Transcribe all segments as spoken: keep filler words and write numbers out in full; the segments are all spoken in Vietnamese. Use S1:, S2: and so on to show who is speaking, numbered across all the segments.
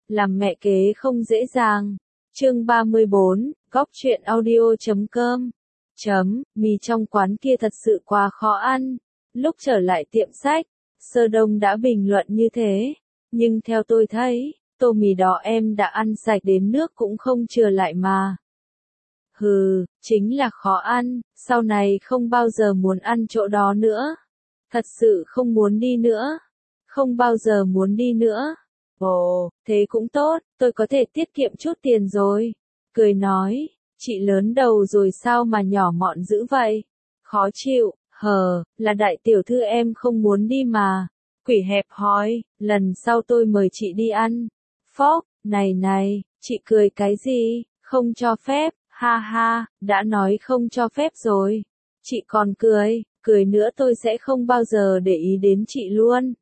S1: làm mẹ kế không dễ dàng. Chương ba mươi bốn, góc truyện audio chấm com. Chấm, mì trong quán kia thật sự quá khó ăn. Lúc trở lại tiệm sách, Sơ Đông đã bình luận như thế. Nhưng theo tôi thấy, tô mì đó em đã ăn sạch đến nước cũng không chừa lại mà. Hừ, chính là khó ăn, sau này không bao giờ muốn ăn chỗ đó nữa. Thật sự không muốn đi nữa. Không bao giờ muốn đi nữa. Ồ, thế cũng tốt, tôi có thể tiết kiệm chút tiền rồi. Cười nói, chị lớn đầu rồi sao mà nhỏ mọn dữ vậy? Khó chịu, hờ, là đại tiểu thư em không muốn đi mà. Quỷ hẹp hòi, lần sau tôi mời chị đi ăn. Phóc, này này, chị cười cái gì, không cho phép, ha ha, đã nói không cho phép rồi. Chị còn cười, cười nữa tôi sẽ không bao giờ để ý đến chị luôn.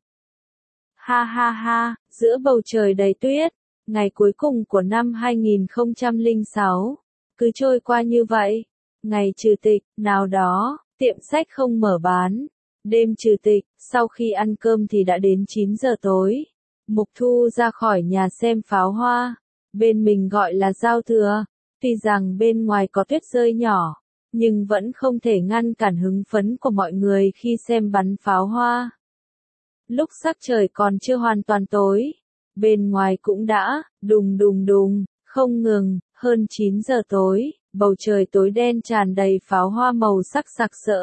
S1: Ha ha ha, giữa bầu trời đầy tuyết, ngày cuối cùng của năm hai nghìn không trăm lẻ sáu, cứ trôi qua như vậy. Ngày trừ tịch, nào đó, tiệm sách không mở bán. Đêm trừ tịch, sau khi ăn cơm thì đã đến chín giờ tối. Mục Thu ra khỏi nhà xem pháo hoa. Bên mình gọi là giao thừa. Tuy rằng bên ngoài có tuyết rơi nhỏ, nhưng vẫn không thể ngăn cản hứng phấn của mọi người khi xem bắn pháo hoa. Lúc sắc trời còn chưa hoàn toàn tối, bên ngoài cũng đã, đùng đùng đùng, không ngừng, hơn chín giờ tối, bầu trời tối đen tràn đầy pháo hoa màu sắc sặc sỡ.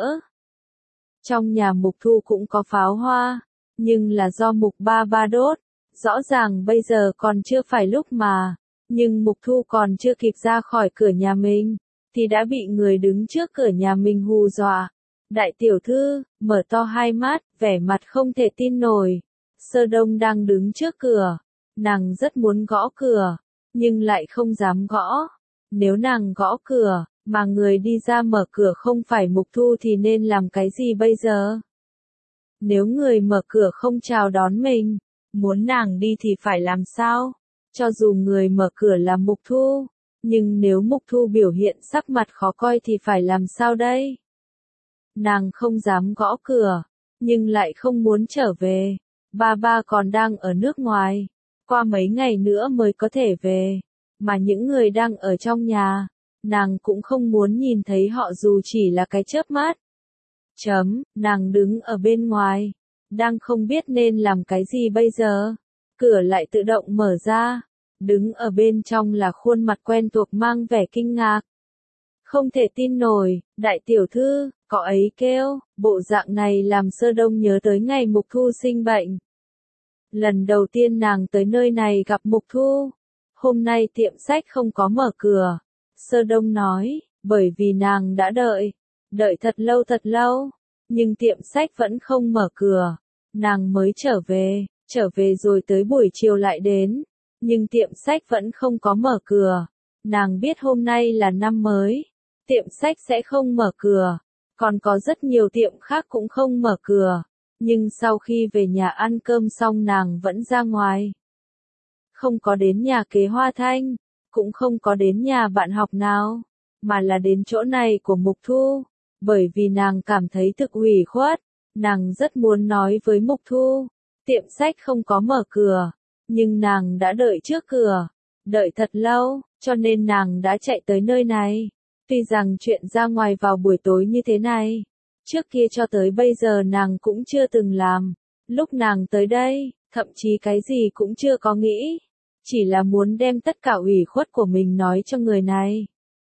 S1: Trong nhà Mục Thu cũng có pháo hoa, nhưng là do Mục Ba Ba đốt, rõ ràng bây giờ còn chưa phải lúc mà, nhưng Mục Thu còn chưa kịp ra khỏi cửa nhà mình, thì đã bị người đứng trước cửa nhà mình hù dọa. Đại tiểu thư, mở to hai mắt, vẻ mặt không thể tin nổi. Sơ Đông đang đứng trước cửa. Nàng rất muốn gõ cửa, nhưng lại không dám gõ. Nếu nàng gõ cửa, mà người đi ra mở cửa không phải Mục Thu thì nên làm cái gì bây giờ? Nếu người mở cửa không chào đón mình, muốn nàng đi thì phải làm sao? Cho dù người mở cửa là Mục Thu, nhưng nếu Mục Thu biểu hiện sắc mặt khó coi thì phải làm sao đây? Nàng không dám gõ cửa, nhưng lại không muốn trở về. Ba ba còn đang ở nước ngoài, qua mấy ngày nữa mới có thể về. Mà những người đang ở trong nhà, nàng cũng không muốn nhìn thấy họ dù chỉ là cái chớp mắt. Chấm, nàng đứng ở bên ngoài, đang không biết nên làm cái gì bây giờ. Cửa lại tự động mở ra, đứng ở bên trong là khuôn mặt quen thuộc mang vẻ kinh ngạc. Không thể tin nổi, đại tiểu thư, cậu ấy kêu, bộ dạng này làm Sơ Đông nhớ tới ngày Mục Thu sinh bệnh. Lần đầu tiên nàng tới nơi này gặp Mục Thu, hôm nay tiệm sách không có mở cửa. Sơ Đông nói, bởi vì nàng đã đợi, đợi thật lâu thật lâu, nhưng tiệm sách vẫn không mở cửa. Nàng mới trở về, trở về rồi tới buổi chiều lại đến, nhưng tiệm sách vẫn không có mở cửa. Nàng biết hôm nay là năm mới, tiệm sách sẽ không mở cửa. Còn có rất nhiều tiệm khác cũng không mở cửa, nhưng sau khi về nhà ăn cơm xong nàng vẫn ra ngoài. Không có đến nhà kế Hoa Thanh, cũng không có đến nhà bạn học nào, mà là đến chỗ này của Mục Thu, bởi vì nàng cảm thấy thực ủy khuất, nàng rất muốn nói với Mục Thu, tiệm sách không có mở cửa, nhưng nàng đã đợi trước cửa, đợi thật lâu, cho nên nàng đã chạy tới nơi này. Tuy rằng chuyện ra ngoài vào buổi tối như thế này, trước kia cho tới bây giờ nàng cũng chưa từng làm. Lúc nàng tới đây, thậm chí cái gì cũng chưa có nghĩ. Chỉ là muốn đem tất cả ủy khuất của mình nói cho người này.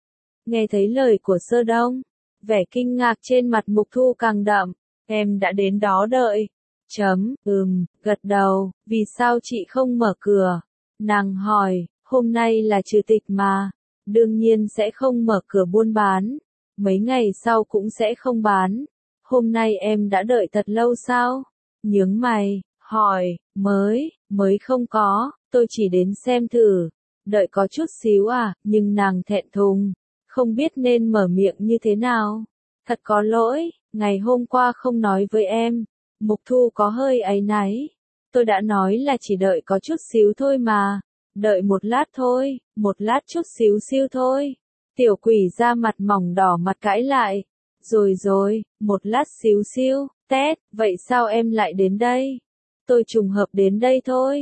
S1: Nghe thấy lời của Sơ Đông, vẻ kinh ngạc trên mặt Mục Thu càng đậm. Em đã đến đó đợi. Chấm, ừm, gật đầu, vì sao chị không mở cửa? Nàng hỏi, hôm nay là trừ tịch mà. Đương nhiên sẽ không mở cửa buôn bán. Mấy ngày sau cũng sẽ không bán. Hôm nay em đã đợi thật lâu sao? Nhướng mày, hỏi, mới, mới không có, tôi chỉ đến xem thử. Đợi có chút xíu à, nhưng nàng thẹn thùng, không biết nên mở miệng như thế nào. Thật có lỗi, ngày hôm qua không nói với em. Mục Thu có hơi áy náy. Tôi đã nói là chỉ đợi có chút xíu thôi mà. Đợi một lát thôi, một lát chút xíu siêu thôi. Tiểu quỷ ra mặt mỏng đỏ mặt cãi lại. Rồi rồi, một lát xíu siêu, tét, vậy sao em lại đến đây? Tôi trùng hợp đến đây thôi.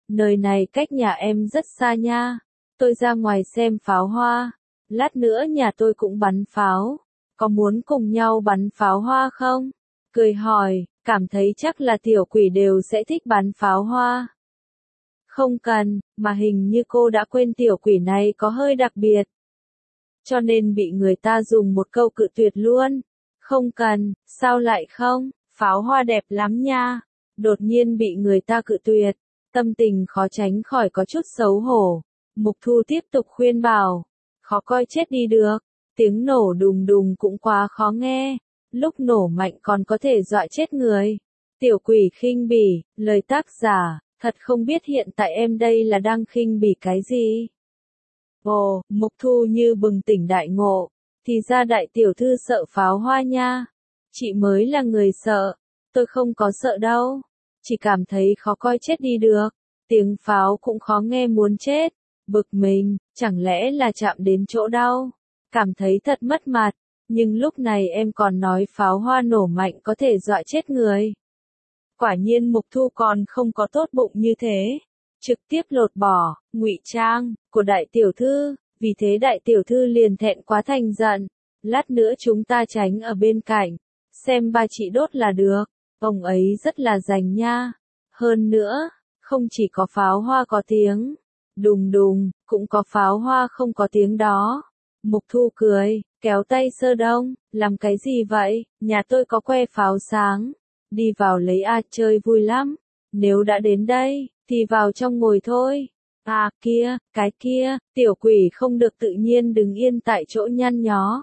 S1: Nơi này cách nhà em rất xa nha. Tôi ra ngoài xem pháo hoa. Lát nữa nhà tôi cũng bắn pháo. Có muốn cùng nhau bắn pháo hoa không? Cười hỏi, cảm thấy chắc là tiểu quỷ đều sẽ thích bắn pháo hoa. Không cần, mà hình như cô đã quên tiểu quỷ này có hơi đặc biệt. Cho nên bị người ta dùng một câu cự tuyệt luôn. Không cần, sao lại không? Pháo hoa đẹp lắm nha. Đột nhiên bị người ta cự tuyệt. Tâm tình khó tránh khỏi có chút xấu hổ. Mục Thu tiếp tục khuyên bảo. Khó coi chết đi được. Tiếng nổ đùng đùng cũng quá khó nghe. Lúc nổ mạnh còn có thể dọa chết người. Tiểu quỷ khinh bỉ, lời tác giả, thật không biết hiện tại em đây là đang khinh bỉ cái gì. Ồ, Mục Thu như bừng tỉnh đại ngộ. Thì ra đại tiểu thư sợ pháo hoa nha. Chị mới là người sợ. Tôi không có sợ đâu. Chỉ cảm thấy khó coi chết đi được. Tiếng pháo cũng khó nghe muốn chết. Bực mình, chẳng lẽ là chạm đến chỗ đau. Cảm thấy thật mất mặt. Nhưng lúc này em còn nói pháo hoa nổ mạnh có thể dọa chết người. Quả nhiên Mục Thu còn không có tốt bụng như thế. Trực tiếp lột bỏ, ngụy trang, của đại tiểu thư. Vì thế đại tiểu thư liền thẹn quá thành giận. Lát nữa chúng ta tránh ở bên cạnh. Xem ba chị đốt là được. Ông ấy rất là rành nha. Hơn nữa, không chỉ có pháo hoa có tiếng. Đùng đùng, cũng có pháo hoa không có tiếng đó. Mục Thu cười, kéo tay Sơ Đông, làm cái gì vậy? Nhà tôi có que pháo sáng. Đi vào lấy a chơi vui lắm. Nếu đã đến đây, thì vào trong ngồi thôi. À kia, cái kia, tiểu quỷ không được tự nhiên đứng yên tại chỗ nhăn nhó.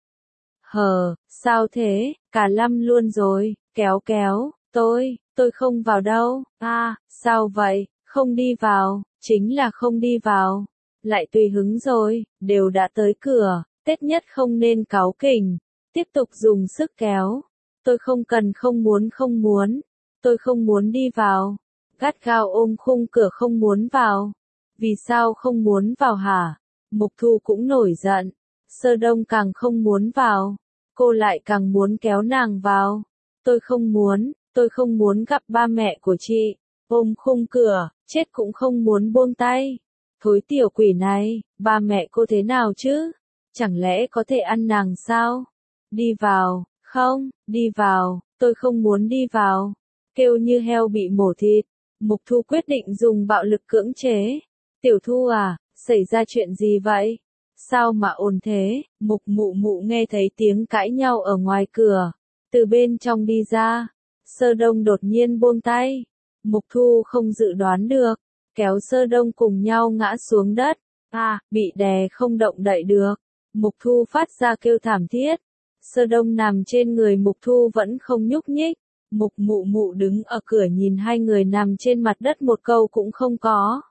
S1: Hờ, sao thế, cả lâm luôn rồi, kéo kéo, tôi, tôi không vào đâu. À, sao vậy, không đi vào, chính là không đi vào. Lại tùy hứng rồi, đều đã tới cửa, Tết nhất không nên cáu kỉnh. Tiếp tục dùng sức kéo. Tôi không cần không muốn không muốn. Tôi không muốn đi vào. Gắt gao ôm khung cửa không muốn vào. Vì sao không muốn vào hả? Mục Thu cũng nổi giận. Sơ Đông càng không muốn vào. Cô lại càng muốn kéo nàng vào. Tôi không muốn, tôi không muốn gặp ba mẹ của chị. Ôm khung cửa, chết cũng không muốn buông tay. Thối tiểu quỷ này, ba mẹ cô thế nào chứ? Chẳng lẽ có thể ăn nàng sao? Đi vào, không, đi vào, tôi không muốn đi vào. Kêu như heo bị mổ thịt. Mục Thu quyết định dùng bạo lực cưỡng chế. Tiểu Thu à, xảy ra chuyện gì vậy? Sao mà ồn thế? Mục Mụ Mụ nghe thấy tiếng cãi nhau ở ngoài cửa. Từ bên trong đi ra. Sơ Đông đột nhiên buông tay. Mục Thu không dự đoán được. Kéo Sơ Đông cùng nhau ngã xuống đất. À, bị đè không động đậy được. Mục Thu phát ra kêu thảm thiết. Sơ Đông nằm trên người Mục Thu vẫn không nhúc nhích. Mục Mụ Mụ đứng ở cửa nhìn hai người nằm trên mặt đất một câu cũng không có.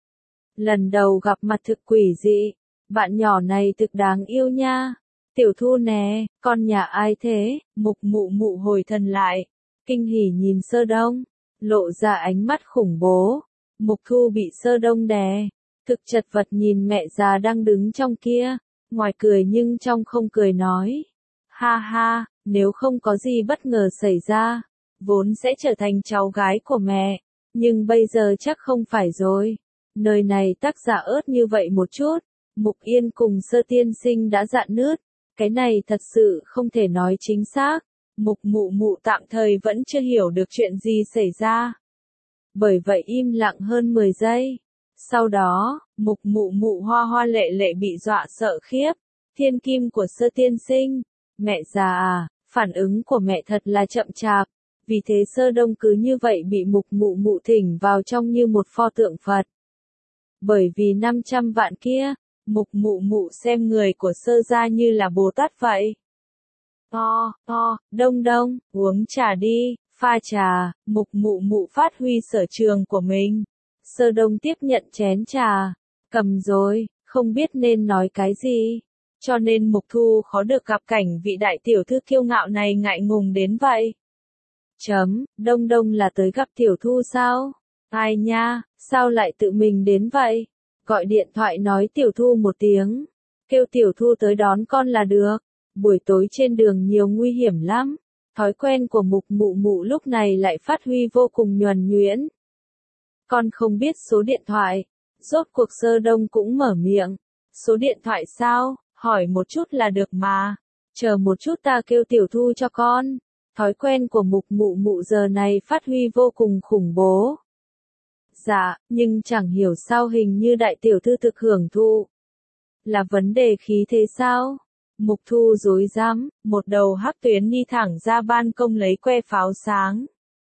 S1: Lần đầu gặp mặt thực quỷ dị. Bạn nhỏ này thực đáng yêu nha. Tiểu Thu nè, con nhà ai thế? Mục Mụ Mụ hồi thần lại. Kinh hỉ nhìn Sơ Đông. Lộ ra ánh mắt khủng bố. Mục Thu bị Sơ Đông đè. Thực chật vật nhìn mẹ già đang đứng trong kia. Ngoài cười nhưng trong không cười nói. Ha ha, nếu không có gì bất ngờ xảy ra. Vốn sẽ trở thành cháu gái của mẹ. Nhưng bây giờ chắc không phải rồi. Nơi này tác giả ớt như vậy một chút. Mục Yên cùng Sơ tiên sinh đã dạn nứt. Cái này thật sự không thể nói chính xác. Mục Mụ Mụ tạm thời vẫn chưa hiểu được chuyện gì xảy ra. Bởi vậy im lặng hơn mười giây. Sau đó, Mục Mụ Mụ hoa hoa lệ lệ bị dọa sợ khiếp. Thiên kim của Sơ tiên sinh. Mẹ già à, phản ứng của mẹ thật là chậm chạp. Vì thế Sơ Đông cứ như vậy bị Mục Mụ Mụ thỉnh vào trong như một pho tượng Phật. Bởi vì năm trăm vạn kia, Mục Mụ Mụ xem người của Sơ gia như là Bồ Tát vậy. To, to, Đông Đông, uống trà đi, pha trà. Mục Mụ Mụ phát huy sở trường của mình. Sơ Đông tiếp nhận chén trà. Cầm rồi, không biết nên nói cái gì. Cho nên Mục Thu khó được gặp cảnh vị đại tiểu thư kiêu ngạo này ngại ngùng đến vậy. Chấm, Đông Đông là tới gặp tiểu Thu sao? Ai nha, sao lại tự mình đến vậy? Gọi điện thoại nói tiểu Thu một tiếng. Kêu tiểu Thu tới đón con là được. Buổi tối trên đường nhiều nguy hiểm lắm. Thói quen của Mục Mụ Mụ lúc này lại phát huy vô cùng nhuần nhuyễn. Con không biết số điện thoại. Rốt cuộc Sơ Đông cũng mở miệng. Số điện thoại sao? Hỏi một chút là được mà. Chờ một chút ta kêu Tiểu Thu cho con. Thói quen của Mục Mụ Mụ giờ này phát huy vô cùng khủng bố. Dạ, nhưng chẳng hiểu sao hình như đại tiểu thư thực hưởng thụ. Là vấn đề khí thế sao? Mục Thu rối rắm, một đầu hắc tuyến đi thẳng ra ban công lấy que pháo sáng.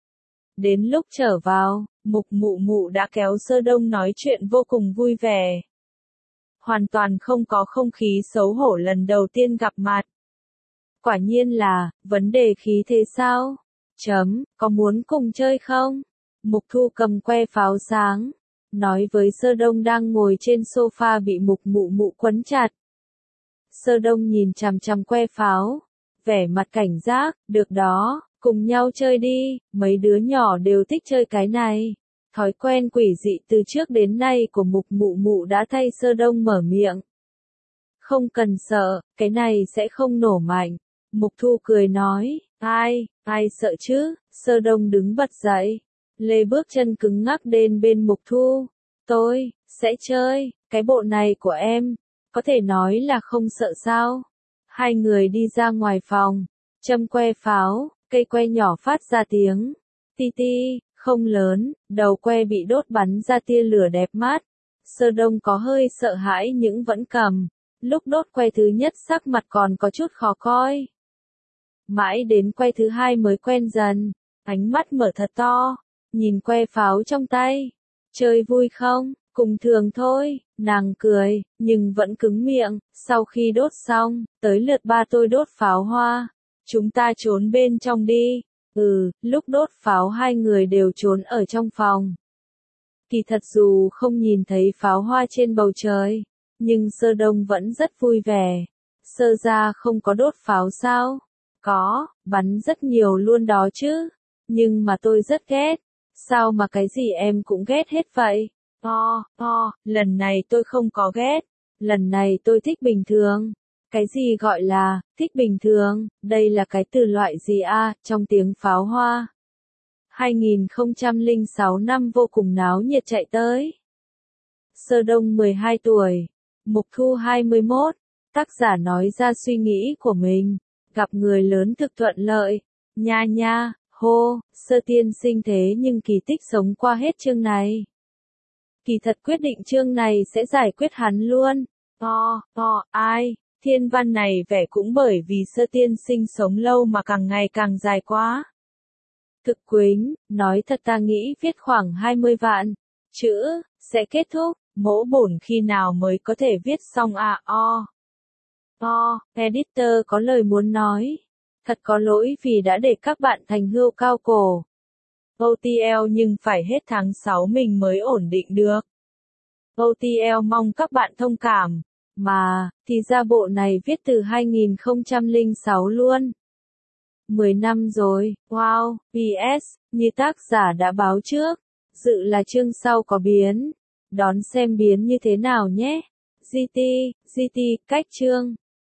S1: Đến lúc trở vào, Mục Mụ Mụ đã kéo Sơ Đông nói chuyện vô cùng vui vẻ. Hoàn toàn không có không khí xấu hổ lần đầu tiên gặp mặt. Quả nhiên là, vấn đề khí thế sao? Chấm, có muốn cùng chơi không? Mục Thu cầm que pháo sáng, nói với Sơ Đông đang ngồi trên sofa bị Mục Mụ Mụ quấn chặt. Sơ Đông nhìn chằm chằm que pháo, vẻ mặt cảnh giác, được đó, cùng nhau chơi đi, mấy đứa nhỏ đều thích chơi cái này. Thói quen quỷ dị từ trước đến nay của Mục Mụ Mụ đã thay Sơ Đông mở miệng. Không cần sợ, cái này sẽ không nổ mạnh. Mục Thu cười nói, ai, ai sợ chứ? Sơ Đông đứng bật dậy, lê bước chân cứng ngắc đến bên Mục Thu. Tôi, sẽ chơi, cái bộ này của em, có thể nói là không sợ sao? Hai người đi ra ngoài phòng, châm que pháo, cây que nhỏ phát ra tiếng, ti ti, không lớn, đầu que bị đốt bắn ra tia lửa đẹp mắt. Sơ Đông có hơi sợ hãi nhưng vẫn cầm, lúc đốt que thứ nhất sắc mặt còn có chút khó coi. Mãi đến que thứ hai mới quen dần, ánh mắt mở thật to, nhìn que pháo trong tay. Chơi vui không? Cùng thường thôi, nàng cười, nhưng vẫn cứng miệng. Sau khi đốt xong, tới lượt ba tôi đốt pháo hoa. Chúng ta trốn bên trong đi. Ừ, lúc đốt pháo hai người đều trốn ở trong phòng. Kỳ thật dù không nhìn thấy pháo hoa trên bầu trời, nhưng Sơ Đông vẫn rất vui vẻ. Sơ gia không có đốt pháo sao? Có, bắn rất nhiều luôn đó chứ. Nhưng mà tôi rất ghét. Sao mà cái gì em cũng ghét hết vậy? To, to, lần này tôi không có ghét. Lần này tôi thích bình thường. Cái gì gọi là, thích bình thường, đây là cái từ loại gì a à, trong tiếng pháo hoa. hai nghìn không trăm lẻ sáu năm vô cùng náo nhiệt chạy tới. Sơ Đông mười hai tuổi, Mục Thu hai mươi mốt, tác giả nói ra suy nghĩ của mình, gặp người lớn thực thuận lợi, nha nha, hô, Sơ tiên sinh thế nhưng kỳ tích sống qua hết chương này. Kỳ thật quyết định chương này sẽ giải quyết hắn luôn, to, to, ai, thiên văn này vẻ cũng bởi vì Sơ tiên sinh sống lâu mà càng ngày càng dài quá. Thực Quýnh, nói thật ta nghĩ viết khoảng hai mươi vạn chữ, sẽ kết thúc, mỗ bổn khi nào mới có thể viết xong à o. O, editor có lời muốn nói. Thật có lỗi vì đã để các bạn thành hươu cao cổ. ô tê lờ nhưng phải hết tháng sáu mình mới ổn định được. ô tê lờ mong các bạn thông cảm. Mà, thì ra bộ này viết từ hai nghìn không trăm lẻ sáu luôn. mười năm rồi, wow, pê ét, như tác giả đã báo trước. Dự là chương sau có biến. Đón xem biến như thế nào nhé. giê tê, giê tê, cách chương.